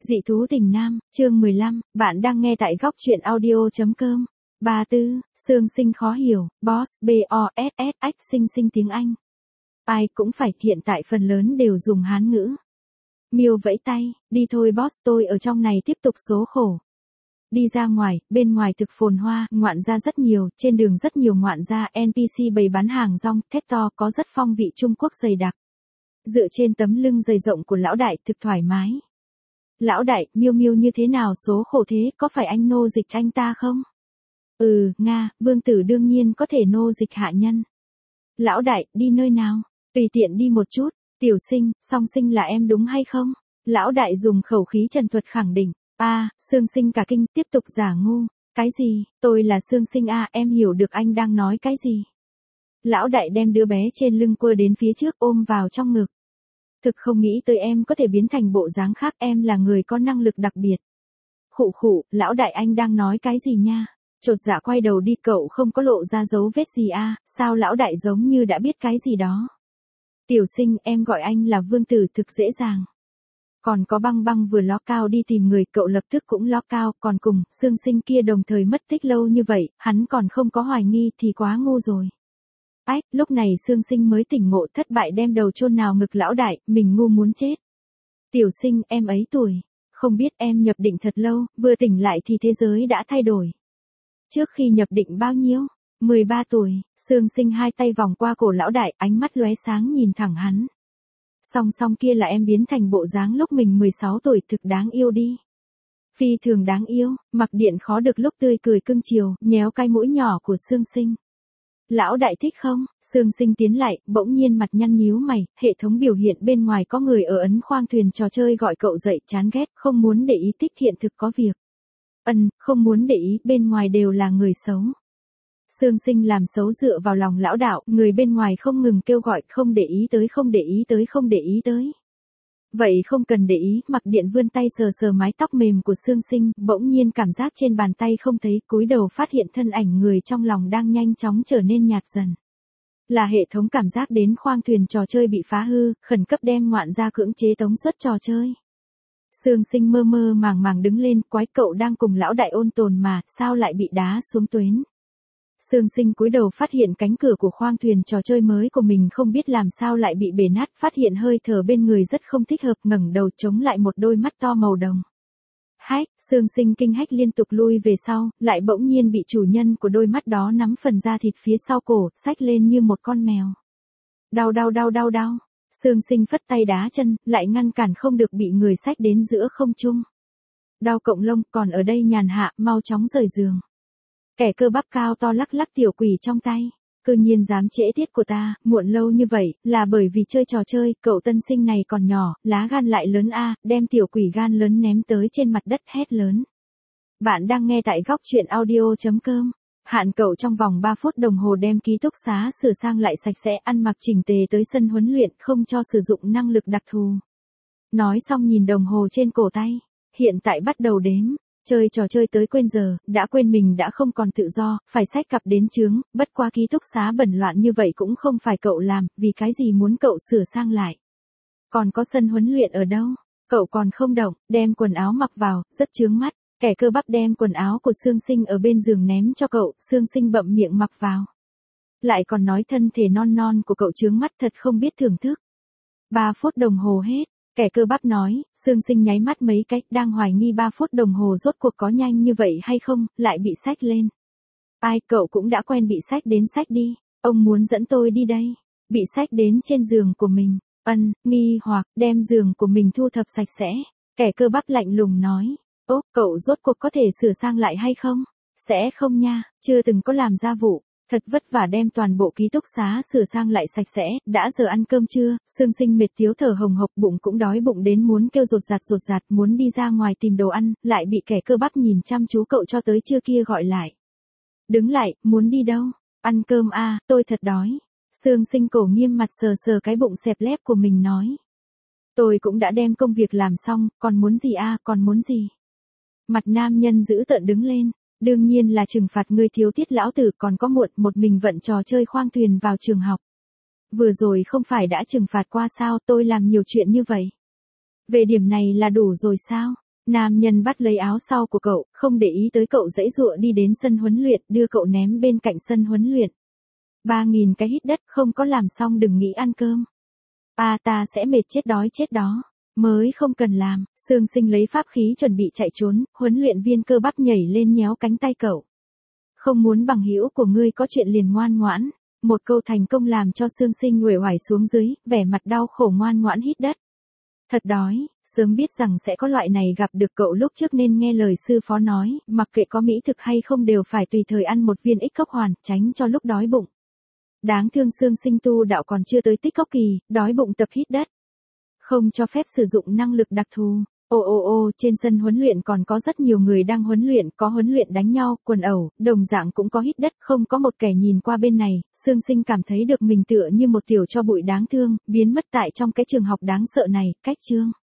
Dị thú tình nam, chương 15, bạn đang nghe tại góc truyện audio.com. 34, Sương Sinh khó hiểu, boss, B-O-S-S-H sinh tiếng Anh. Ai cũng phải, hiện tại phần lớn đều dùng Hán ngữ. Miêu vẫy tay, đi thôi boss, tôi ở trong này tiếp tục số khổ. Đi ra ngoài, bên ngoài thực phồn hoa, ngoạn gia rất nhiều, trên đường rất nhiều ngoạn gia, NPC bày bán hàng rong, thét to, có rất phong vị Trung Quốc dày đặc. Dựa trên tấm lưng dày rộng của lão đại, thực thoải mái. Lão đại, Miêu Miêu như thế nào số khổ thế, có phải anh nô dịch anh ta không? Nga, vương tử đương nhiên có thể nô dịch hạ nhân. Lão đại, đi nơi nào? Tùy tiện đi một chút. Tiểu Sinh, Song Sinh là em đúng hay không? Lão đại dùng khẩu khí trần thuật khẳng định. Sương Sinh cả kinh, tiếp tục giả ngu. Cái gì? Tôi là Sương Sinh em hiểu được anh đang nói cái gì? Lão đại đem đứa bé trên lưng quơ đến phía trước ôm vào trong ngực. Thực không nghĩ tới em có thể biến thành bộ dáng khác, em là người có năng lực đặc biệt. Khụ, lão đại anh đang nói cái gì nha? Chột dạ quay đầu đi, cậu không có lộ ra dấu vết gì sao lão đại giống như đã biết cái gì đó. Tiểu Sinh, em gọi anh là vương tử thực dễ dàng. Còn có Băng Băng vừa ló cao đi tìm người, cậu lập tức cũng ló cao, còn cùng, Sương Sinh kia đồng thời mất tích lâu như vậy, hắn còn không có hoài nghi thì quá ngu rồi. Lúc này Sương Sinh mới tỉnh ngộ, thất bại đem đầu chôn nào ngực lão đại, mình ngu muốn chết. Tiểu Sinh, em ấy tuổi, không biết em nhập định thật lâu, vừa tỉnh lại thì thế giới đã thay đổi. Trước khi nhập định bao nhiêu? 13 tuổi, Sương Sinh hai tay vòng qua cổ lão đại, ánh mắt lóe sáng nhìn thẳng hắn. Song kia là em biến thành bộ dáng lúc mình 16 tuổi, thực đáng yêu đi. Phi thường đáng yêu, Mặc Điện khó được lúc tươi cười cưng chiều, nhéo cái mũi nhỏ của Sương Sinh. Lão đại thích không? Sương Sinh tiến lại, bỗng nhiên mặt nhăn nhíu mày, hệ thống biểu hiện bên ngoài có người ở ấn khoang thuyền trò chơi gọi cậu dậy, chán ghét, không muốn để ý, tích hiện thực có việc. Không muốn để ý, bên ngoài đều là người xấu. Sương Sinh làm xấu dựa vào lòng lão đạo, người bên ngoài không ngừng kêu gọi, không để ý tới, không để ý tới, không để ý tới. Vậy không cần để ý, Mặc Điện vươn tay sờ sờ mái tóc mềm của Sương Sinh, bỗng nhiên cảm giác trên bàn tay không thấy, cúi đầu phát hiện thân ảnh người trong lòng đang nhanh chóng trở nên nhạt dần. Là hệ thống cảm giác đến khoang thuyền trò chơi bị phá hư, khẩn cấp đem ngoạn gia cưỡng chế tống xuất trò chơi. Sương Sinh mơ mơ màng đứng lên, quái, cậu đang cùng lão đại ôn tồn mà, sao lại bị đá xuống tuyến. Sương Sinh cúi đầu phát hiện cánh cửa của khoang thuyền trò chơi mới của mình không biết làm sao lại bị bể nát, phát hiện hơi thở bên người rất không thích hợp, ngẩng đầu chống lại một đôi mắt to màu đồng. Sương Sinh kinh hách liên tục lui về sau, lại bỗng nhiên bị chủ nhân của đôi mắt đó nắm phần da thịt phía sau cổ, xách lên như một con mèo. Đau. Sương Sinh phất tay đá chân, lại ngăn cản không được bị người xách đến giữa không trung. Đau cộng lông, còn ở đây nhàn hạ, mau chóng rời giường. Kẻ cơ bắp cao to lắc tiểu quỷ trong tay. Cư nhiên dám trễ tiết của ta, muộn lâu như vậy, là bởi vì chơi trò chơi, cậu tân sinh này còn nhỏ, lá gan lại lớn đem tiểu quỷ gan lớn ném tới trên mặt đất hét lớn. Bạn đang nghe tại góc truyện audio.com. Hạn cậu trong vòng 3 phút đồng hồ đem ký túc xá sửa sang lại sạch sẽ, ăn mặc chỉnh tề tới sân huấn luyện, không cho sử dụng năng lực đặc thù. Nói xong nhìn đồng hồ trên cổ tay. Hiện tại bắt đầu đếm. Chơi trò chơi tới quên giờ, đã quên mình đã không còn tự do, phải xách cặp đến chướng, bất quá ký túc xá bẩn loạn như vậy cũng không phải cậu làm, vì cái gì muốn cậu sửa sang lại. Còn có sân huấn luyện ở đâu? Cậu còn không động, đem quần áo mặc vào, rất chướng mắt. Kẻ cơ bắp đem quần áo của Sương Sinh ở bên giường ném cho cậu, Sương Sinh bậm miệng mặc vào. Lại còn nói thân thể non của cậu chướng mắt, thật không biết thưởng thức. 3 phút đồng hồ hết. Kẻ cơ bắp nói, Sương Sinh nháy mắt mấy cái, đang hoài nghi 3 phút đồng hồ rốt cuộc có nhanh như vậy hay không, lại bị xách lên. Cậu cũng đã quen bị xách đến, xách đi, ông muốn dẫn tôi đi đây. Bị xách đến trên giường của mình, nghi hoặc, đem giường của mình thu thập sạch sẽ. Kẻ cơ bắp lạnh lùng nói, cậu rốt cuộc có thể sửa sang lại hay không? Sẽ không nha, chưa từng có làm gia vụ. Thật vất vả đem toàn bộ ký túc xá sửa sang lại sạch sẽ, đã giờ ăn cơm trưa, Sương Sinh mệt thiếu thở hồng hộc, bụng cũng đói bụng đến muốn kêu rột rạt, muốn đi ra ngoài tìm đồ ăn, lại bị kẻ cơ bắp nhìn chăm chú cậu cho tới trưa kia gọi lại. Đứng lại, muốn đi đâu? Ăn cơm tôi thật đói. Sương Sinh cổ nghiêm mặt sờ cái bụng xẹp lép của mình nói. Tôi cũng đã đem công việc làm xong, còn muốn gì còn muốn gì? Mặt nam nhân dữ tợn đứng lên. Đương nhiên là trừng phạt ngươi thiếu tiết lão tử, còn có một mình vận trò chơi khoang thuyền vào trường học. Vừa rồi không phải đã trừng phạt qua sao, tôi làm nhiều chuyện như vậy. Về điểm này là đủ rồi sao? Nam nhân bắt lấy áo sau của cậu, không để ý tới cậu giãy giụa đi đến sân huấn luyện, đưa cậu ném bên cạnh sân huấn luyện. 3.000 cái hít đất, không có làm xong đừng nghĩ ăn cơm. Ta sẽ mệt chết đói chết đó. Mới không cần làm. Sương Sinh lấy pháp khí chuẩn bị chạy trốn, huấn luyện viên cơ bắp nhảy lên nhéo cánh tay cậu. Không muốn bằng hữu của ngươi có chuyện liền ngoan ngoãn. Một câu thành công làm cho Sương Sinh uể oải xuống dưới, vẻ mặt đau khổ ngoan ngoãn hít đất. Thật đói, sớm biết rằng sẽ có loại này gặp được cậu lúc trước nên nghe lời sư phó nói, mặc kệ có mỹ thực hay không đều phải tùy thời ăn một viên ích cốc hoàn, tránh cho lúc đói bụng. Đáng thương Sương Sinh tu đạo còn chưa tới tích cốc kỳ, đói bụng tập hít đất. Không cho phép sử dụng năng lực đặc thù. Trên sân huấn luyện còn có rất nhiều người đang huấn luyện, có huấn luyện đánh nhau, quần ẩu, đồng dạng cũng có hít đất, không có một kẻ nhìn qua bên này, Sương Sinh cảm thấy được mình tựa như một tiểu tro bụi đáng thương, biến mất tại trong cái trường học đáng sợ này, cách chương.